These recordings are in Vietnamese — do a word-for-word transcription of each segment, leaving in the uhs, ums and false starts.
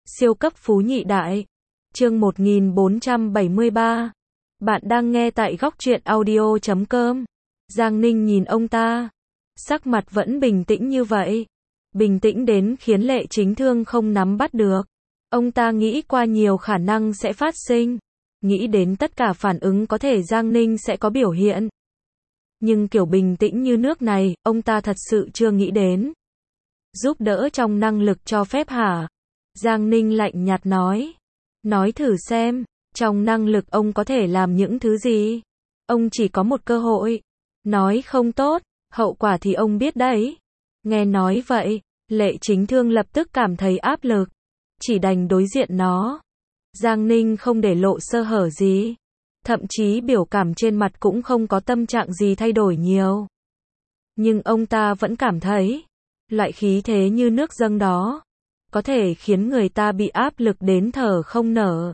Siêu cấp phú nhị đại. Chương một nghìn bốn trăm bảy mươi ba. Bạn đang nghe tại góc truyện audio chấm com. Giang Ninh nhìn ông ta. Sắc mặt vẫn bình tĩnh như vậy. Bình tĩnh đến khiến Lệ Chính Thương không nắm bắt được. Ông ta nghĩ qua nhiều khả năng sẽ phát sinh. Nghĩ đến tất cả phản ứng có thể Giang Ninh sẽ có biểu hiện. Nhưng kiểu bình tĩnh như nước này, ông ta thật sự chưa nghĩ đến. Giúp đỡ trong năng lực cho phép hả? Giang Ninh lạnh nhạt nói. Nói thử xem, trong năng lực ông có thể làm những thứ gì? Ông chỉ có một cơ hội. Nói không tốt, hậu quả thì ông biết đấy. Nghe nói vậy, Lệ Chính Thương lập tức cảm thấy áp lực. Chỉ đành đối diện nó. Giang Ninh không để lộ sơ hở gì. Thậm chí biểu cảm trên mặt cũng không có tâm trạng gì thay đổi nhiều. Nhưng ông ta vẫn cảm thấy, loại khí thế như nước dâng đó, có thể khiến người ta bị áp lực đến thở không nở.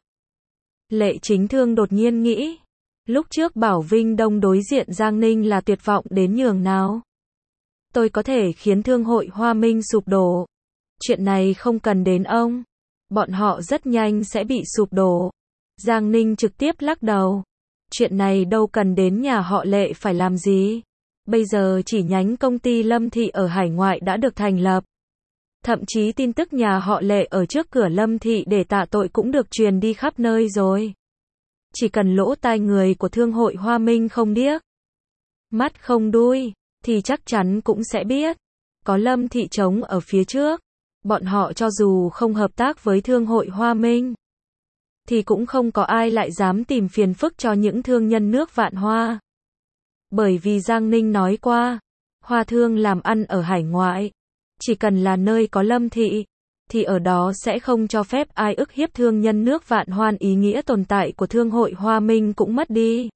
Lệ Chính Thương đột nhiên nghĩ, lúc trước bảo Vinh Đông đối diện Giang Ninh là tuyệt vọng đến nhường nào. Tôi có thể khiến thương hội Hoa Minh sụp đổ. Chuyện này không cần đến ông. Bọn họ rất nhanh sẽ bị sụp đổ. Giang Ninh trực tiếp lắc đầu. Chuyện này đâu cần đến nhà họ Lệ phải làm gì. Bây giờ chỉ nhánh công ty Lâm Thị ở hải ngoại đã được thành lập. Thậm chí tin tức nhà họ Lệ ở trước cửa Lâm Thị để tạ tội cũng được truyền đi khắp nơi rồi. Chỉ cần lỗ tai người của thương hội Hoa Minh không điếc, mắt không đuôi, thì chắc chắn cũng sẽ biết. Có Lâm Thị chống ở phía trước. Bọn họ cho dù không hợp tác với thương hội Hoa Minh, thì cũng không có ai lại dám tìm phiền phức cho những thương nhân nước Vạn Hoa. Bởi vì Giang Ninh nói qua, Hoa thương làm ăn ở hải ngoại, chỉ cần là nơi có Lâm Thị, thì ở đó sẽ không cho phép ai ức hiếp thương nhân nước Vạn Hoa. Ý nghĩa tồn tại của thương hội Hoa Minh cũng mất đi.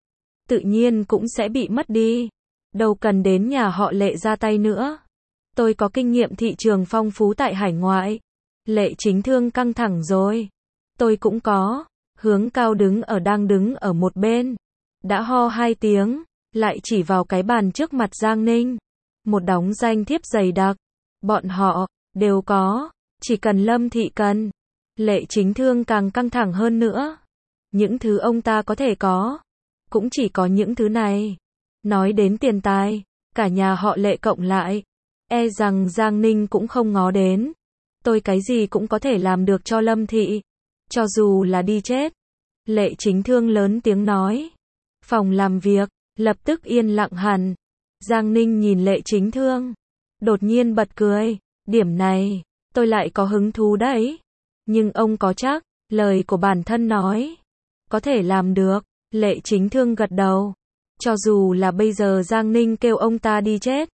Tự nhiên cũng sẽ bị mất đi. Đâu cần đến nhà họ Lệ ra tay nữa. Tôi có kinh nghiệm thị trường phong phú tại hải ngoại. Lệ Chính Thương căng thẳng rồi. Tôi cũng có. Hướng Cao đứng ở đang đứng ở một bên. Đã ho hai tiếng, lại chỉ vào cái bàn trước mặt Giang Ninh. Một đống danh thiếp dày đặc. Bọn họ, đều có. Chỉ cần Lâm Thị cần. Lệ Chính Thương càng căng thẳng hơn nữa. Những thứ ông ta có thể có, cũng chỉ có những thứ này. Nói đến tiền tài, cả nhà họ Lệ cộng lại, e rằng Giang Ninh cũng không ngó đến. Tôi cái gì cũng có thể làm được cho Lâm Thị. Cho dù là đi chết. Lệ Chính Thương lớn tiếng nói. Phòng làm việc, lập tức yên lặng hẳn. Giang Ninh nhìn Lệ Chính Thương. Đột nhiên bật cười. Điểm này, tôi lại có hứng thú đấy. Nhưng ông có chắc, lời của bản thân nói, có thể làm được. Lệ Chính Thương gật đầu. Cho dù là bây giờ Giang Ninh kêu ông ta đi chết,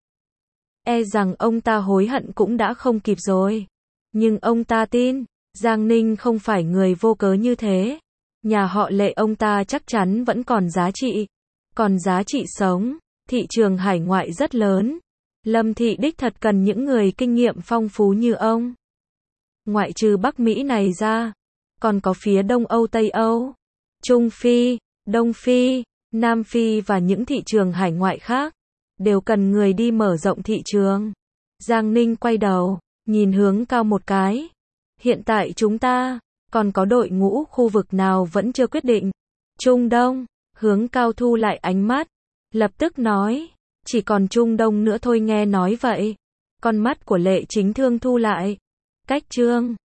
e rằng ông ta hối hận cũng đã không kịp rồi. Nhưng ông ta tin, Giang Ninh không phải người vô cớ như thế. Nhà họ Lệ ông ta chắc chắn vẫn còn giá trị. Còn giá trị sống. Thị trường hải ngoại rất lớn. Lâm Thị đích thật cần những người kinh nghiệm phong phú như ông. Ngoại trừ Bắc Mỹ này ra, còn có phía Đông Âu, Tây Âu, Trung Phi, Đông Phi, Nam Phi và những thị trường hải ngoại khác. Đều cần người đi mở rộng thị trường. Giang Ninh quay đầu, nhìn Hướng Cao một cái. Hiện tại chúng ta, còn có đội ngũ khu vực nào vẫn chưa quyết định. Trung Đông, Hướng Cao thu lại ánh mắt. Lập tức nói, chỉ còn Trung Đông nữa thôi. Nghe nói vậy, con mắt của Lệ Chính Thương thu lại. Cách chương